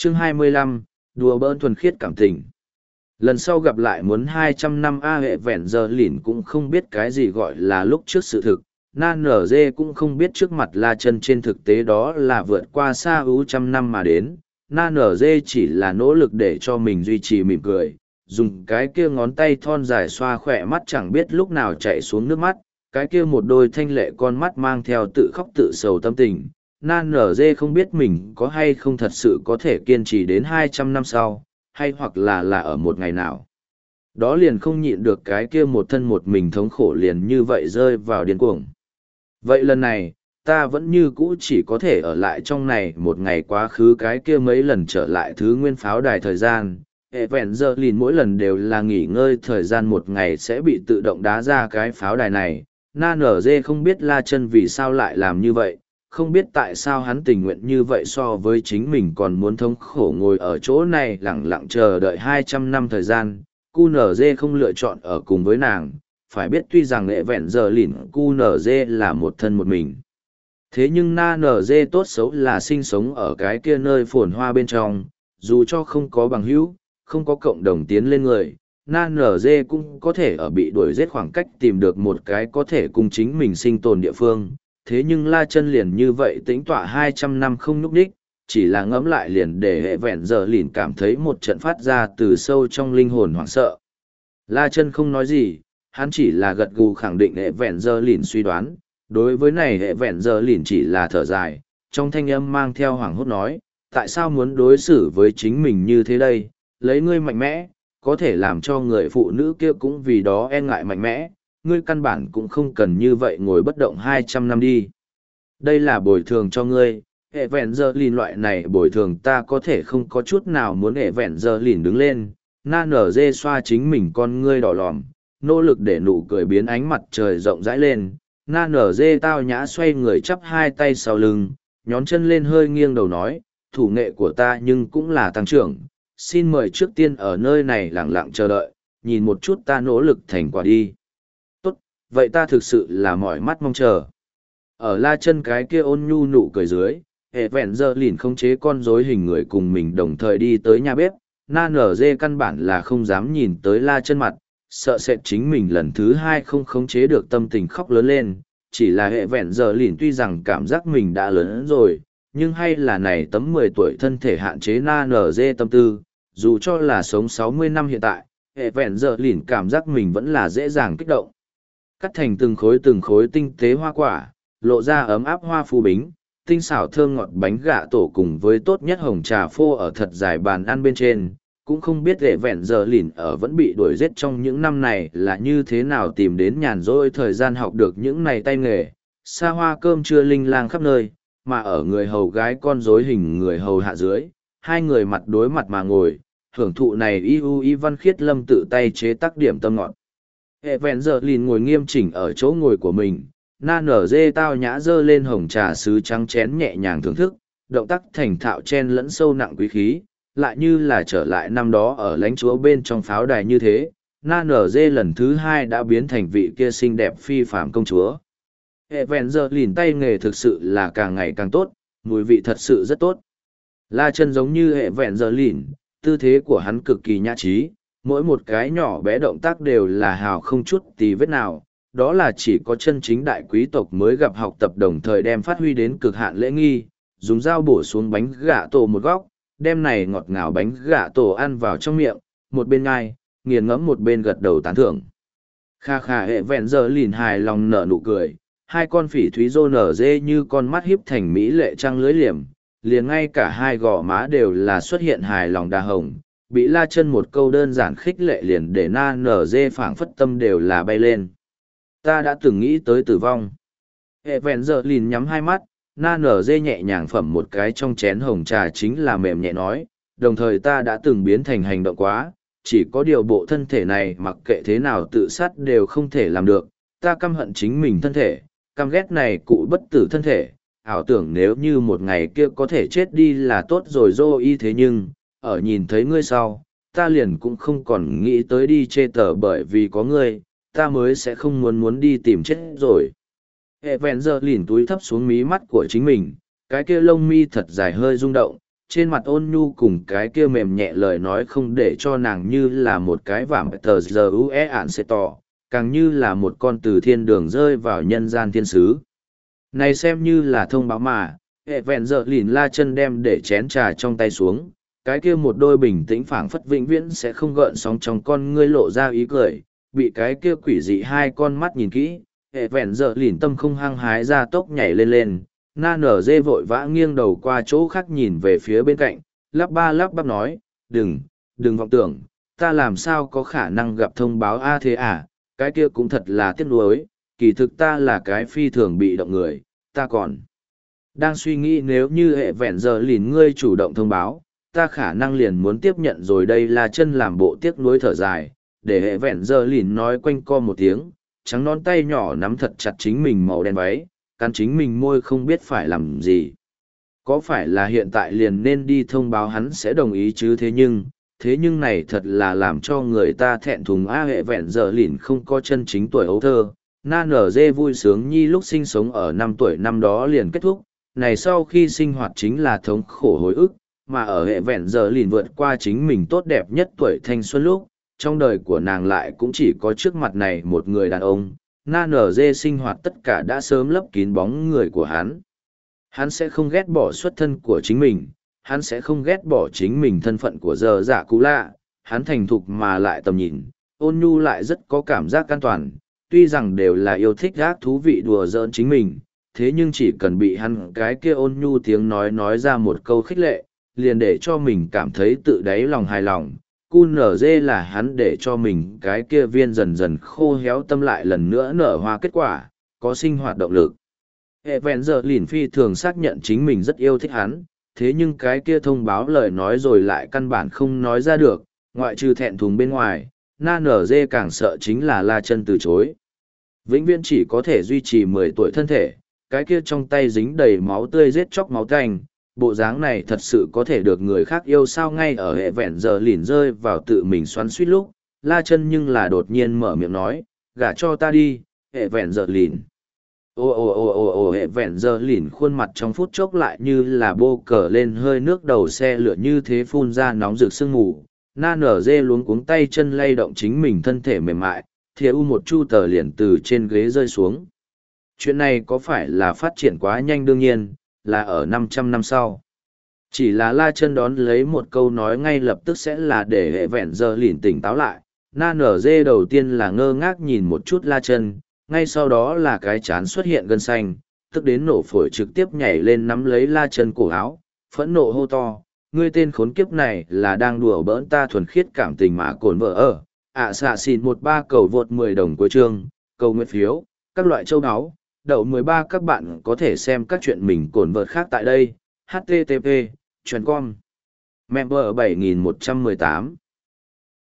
Chương 25, đùa bỡn thuần khiết cảm tình. Lần sau gặp lại muốn 200 năm A hệ vẹn giờ lỉn cũng không biết cái gì gọi là lúc trước sự thực, nan nở dê cũng không biết trước mặt La Chân trên thực tế đó là vượt qua xa ưu trăm năm mà đến, nan nở dê chỉ là nỗ lực để cho mình duy trì mỉm cười, dùng cái kia ngón tay thon dài xoa khỏe mắt chẳng biết lúc nào chạy xuống nước mắt, cái kia một đôi thanh lệ con mắt mang theo tự khóc tự sầu tâm tình. Nan nở dê không biết mình có hay không thật sự có thể kiên trì đến 200 năm sau, hay hoặc là ở một ngày nào. Đó liền không nhịn được cái kia một thân một mình thống khổ liền như vậy rơi vào điên cuồng. Vậy lần này, ta vẫn như cũ chỉ có thể ở lại trong này một ngày quá khứ cái kia mấy lần trở lại thứ nguyên pháo đài thời gian. Hệ vẹn giờ lìn mỗi lần đều là nghỉ ngơi thời gian một ngày sẽ bị tự động đá ra cái pháo đài này. Na nở dê không biết La Chân vì sao lại làm như vậy, không biết tại sao hắn tình nguyện như vậy so với chính mình còn muốn thống khổ ngồi ở chỗ này lẳng lặng chờ đợi 200 năm thời gian. QNZ không lựa chọn ở cùng với nàng, phải biết tuy rằng hệ vẹn giờ lìn QNZ là một thân một mình. Thế nhưng na NG tốt xấu là sinh sống ở cái kia nơi phồn hoa bên trong, dù cho không có bằng hữu, không có cộng đồng tiến lên người, na NG cũng có thể ở bị đuổi giết khoảng cách tìm được một cái có thể cùng chính mình sinh tồn địa phương. Thế nhưng La Chân liền như vậy tĩnh tọa 200 năm không nhúc nhích, chỉ là ngẫm lại liền để hệ vẹn giờ lìn cảm thấy một trận phát ra từ sâu trong linh hồn hoảng sợ. La Chân không nói gì, hắn chỉ là gật gù khẳng định hệ vẹn giờ lìn suy đoán. Đối với này hệ vẹn giờ lìn chỉ là thở dài, trong thanh âm mang theo hoảng hốt nói, tại sao muốn đối xử với chính mình như thế đây, lấy ngươi mạnh mẽ, có thể làm cho người phụ nữ kia cũng vì đó e ngại mạnh mẽ, ngươi căn bản cũng không cần như vậy ngồi bất động 200 năm đi. Đây là bồi thường cho ngươi, hệ vẹn giờ lìn loại này bồi thường ta có thể không có chút nào muốn hệ vẹn giờ lìn đứng lên, na nở dê xoa chính mình con ngươi đỏ lòm, nỗ lực để nụ cười biến ánh mặt trời rộng rãi lên. Na nở dê tao nhã xoay người chắp hai tay sau lưng, nhón chân lên hơi nghiêng đầu nói, thủ nghệ của ta nhưng cũng là tăng trưởng, xin mời trước tiên ở nơi này lặng lặng chờ đợi, nhìn một chút ta nỗ lực thành quả đi. Tốt, vậy ta thực sự là mỏi mắt mong chờ. Ở La Chân cái kia ôn nhu nụ cười dưới, hệ vẹn giờ lìn không chế con rối hình người cùng mình đồng thời đi tới nhà bếp, na nở dê căn bản là không dám nhìn tới La Chân mặt, sợ sệt chính mình lần thứ hai không khống chế được tâm tình khóc lớn lên, chỉ là hệ vẹn giờ lìn tuy rằng cảm giác mình đã lớn rồi, nhưng hay là này tấm 10 tuổi thân thể hạn chế na nở dê tâm tư, dù cho là sống 60 năm hiện tại, hệ vẹn giờ lìn cảm giác mình vẫn là dễ dàng kích động. Cắt thành từng khối tinh tế hoa quả, lộ ra ấm áp hoa phu bính, tinh xảo thơm ngọt bánh gạ tổ cùng với tốt nhất hồng trà phô ở thật dài bàn ăn bên trên. Cũng không biết hệ vẹn giờ lìn ở vẫn bị đuổi giết trong những năm này là như thế nào tìm đến nhàn rỗi thời gian học được những này tay nghề, xa hoa cơm trưa linh lang khắp nơi, mà ở người hầu gái con rối hình người hầu hạ dưới, hai người mặt đối mặt mà ngồi, hưởng thụ này y văn khiết lâm tự tay chế tác điểm tâm ngọt. Hệ vẹn giờ lìn ngồi nghiêm chỉnh ở chỗ ngồi của mình, na nở dê tao nhã dơ lên hồng trà sứ trắng chén nhẹ nhàng thưởng thức, động tác thành thạo chen lẫn sâu nặng quý khí, lại như là trở lại năm đó ở lãnh chúa bên trong pháo đài như thế, na nở dê lần thứ hai đã biến thành vị kia xinh đẹp phi phạm công chúa. Hệ vẹn giờ lìn tay nghề thực sự là càng ngày càng tốt, mùi vị thật sự rất tốt. La Chân giống như hệ vẹn giờ lìn, tư thế của hắn cực kỳ nhã trí, mỗi một cái nhỏ bé động tác đều là hào không chút tì vết nào, đó là chỉ có chân chính đại quý tộc mới gặp học tập đồng thời đem phát huy đến cực hạn lễ nghi, dùng dao bổ xuống bánh gạ tổ một góc, đem này ngọt ngào bánh gạ tổ ăn vào trong miệng, một bên ngai, nghiền ngẫm một bên gật đầu tán thưởng. Kha kha hệ vẹn giờ lìn hài lòng nở nụ cười, hai con phỉ thúy rô nở dê như con mắt hiếp thành mỹ lệ trăng lưới liềm, liền ngay cả hai gò má đều là xuất hiện hài lòng đa hồng, bị La Chân một câu đơn giản khích lệ liền để na nở dê phảng phất tâm đều là bay lên. Ta đã từng nghĩ tới tử vong. Hệ vẹn giờ lìn nhắm hai mắt, na nở dê nhẹ nhàng phẩm một cái trong chén hồng trà chính là mềm nhẹ nói, đồng thời ta đã từng biến thành hành động quá, chỉ có điều bộ thân thể này mặc kệ thế nào tự sát đều không thể làm được, ta căm hận chính mình thân thể, căm ghét này cụ bất tử thân thể, ảo tưởng nếu như một ngày kia có thể chết đi là tốt rồi dô y thế nhưng, ở nhìn thấy ngươi sau, ta liền cũng không còn nghĩ tới đi chê tở bởi vì có ngươi, ta mới sẽ không muốn đi tìm chết rồi. Hệ vẹn giờ lìn túi thấp xuống mí mắt của chính mình, cái kia lông mi thật dài hơi rung động, trên mặt ôn nhu cùng cái kia mềm nhẹ lời nói không để cho nàng như là một cái vảm tờ giờ ue ạn sẽ tỏ, càng như là một con từ thiên đường rơi vào nhân gian thiên sứ. Này xem như là thông báo mà, hệ vẹn giờ lìn la chân đem để chén trà trong tay xuống, cái kia một đôi bình tĩnh phảng phất vĩnh viễn sẽ không gợn sóng trong con ngươi lộ ra ý cười, bị cái kia quỷ dị hai con mắt nhìn kỹ, hệ vẹn giờ lìn tâm không hăng hái ra tốc nhảy lên lên, na nở dê vội vã nghiêng đầu qua chỗ khác nhìn về phía bên cạnh, lắp bắp nói, đừng vọng tưởng, ta làm sao có khả năng gặp thông báo a thế à, cái kia cũng thật là tiếc nuối, kỳ thực ta là cái phi thường bị động người, ta còn đang suy nghĩ nếu như hệ vẹn giờ lìn ngươi chủ động thông báo, ta khả năng liền muốn tiếp nhận rồi đây là chân làm bộ tiếc nuối thở dài, để hệ vẹn giờ lìn nói quanh co một tiếng, trắng nón tay nhỏ nắm thật chặt chính mình màu đen váy, cắn chính mình môi không biết phải làm gì. Có phải là hiện tại liền nên đi thông báo hắn sẽ đồng ý chứ thế nhưng này thật là làm cho người ta thẹn thùng a hệ vẹn giờ lìn không có chân chính tuổi ấu thơ. Na nở dê vui sướng nhi lúc sinh sống ở 5 tuổi năm đó liền kết thúc, này sau khi sinh hoạt chính là thống khổ hồi ức, mà ở hệ vẹn giờ lìn vượt qua chính mình tốt đẹp nhất tuổi thanh xuân lúc, trong đời của nàng lại cũng chỉ có trước mặt này một người đàn ông. Na nở dê sinh hoạt tất cả đã sớm lấp kín bóng người của hắn. Hắn sẽ không ghét bỏ xuất thân của chính mình, hắn sẽ không ghét bỏ chính mình thân phận của giờ dạ cũ lạ, hắn thành thục mà lại tầm nhìn, ôn nhu lại rất có cảm giác an toàn, tuy rằng đều là yêu thích gác thú vị đùa giỡn chính mình, thế nhưng chỉ cần bị hắn cái kia ôn nhu tiếng nói ra một câu khích lệ, liền để cho mình cảm thấy tự đáy lòng hài lòng. QNZ là hắn để cho mình cái kia viên dần dần khô héo tâm lại lần nữa nở hoa kết quả, có sinh hoạt động lực. Hệ vẹn giờ lìn phi thường xác nhận chính mình rất yêu thích hắn, thế nhưng cái kia thông báo lời nói rồi lại căn bản không nói ra được, ngoại trừ thẹn thùng bên ngoài, na nở dê càng sợ chính là la chân từ chối. Vĩnh viễn chỉ có thể duy trì 10 tuổi thân thể, cái kia trong tay dính đầy máu tươi giết chóc máu tanh, bộ dáng này thật sự có thể được người khác yêu sao ngay ở hệ vẹn giờ lìn rơi vào tự mình xoắn suýt lúc, la chân nhưng là đột nhiên mở miệng nói, gả cho ta đi, hệ vẹn giờ lìn. Ồ hệ vẹn giờ lìn khuôn mặt trong phút chốc lại như là bô cờ lên hơi nước đầu xe lửa như thế phun ra nóng rực sương mù, na nở dê luống cuống tay chân lay động chính mình thân thể mềm mại, thìa u một chu tờ liền từ trên ghế rơi xuống. Chuyện này có phải là phát triển quá nhanh đương nhiên, là ở 500 năm sau. Chỉ là la chân đón lấy một câu nói ngay lập tức sẽ là để hệ vẹn giờ lìn tỉnh táo lại. Na nở dê đầu tiên là ngơ ngác nhìn một chút la chân, ngay sau đó là cái chán xuất hiện gân xanh, tức đến nổ phổi trực tiếp nhảy lên nắm lấy la chân cổ áo, phẫn nộ hô to. Ngươi tên khốn kiếp này là đang đùa bỡn ta thuần khiết cảm tình mà cồn vợ ở. Xạ xịn 13 cầu vượt 10 đồng cuối chương, cầu nguyện phiếu, các loại châu áo. Đậu 13 các bạn có thể xem các chuyện mình cồn vợt khác tại đây. http://com member 7118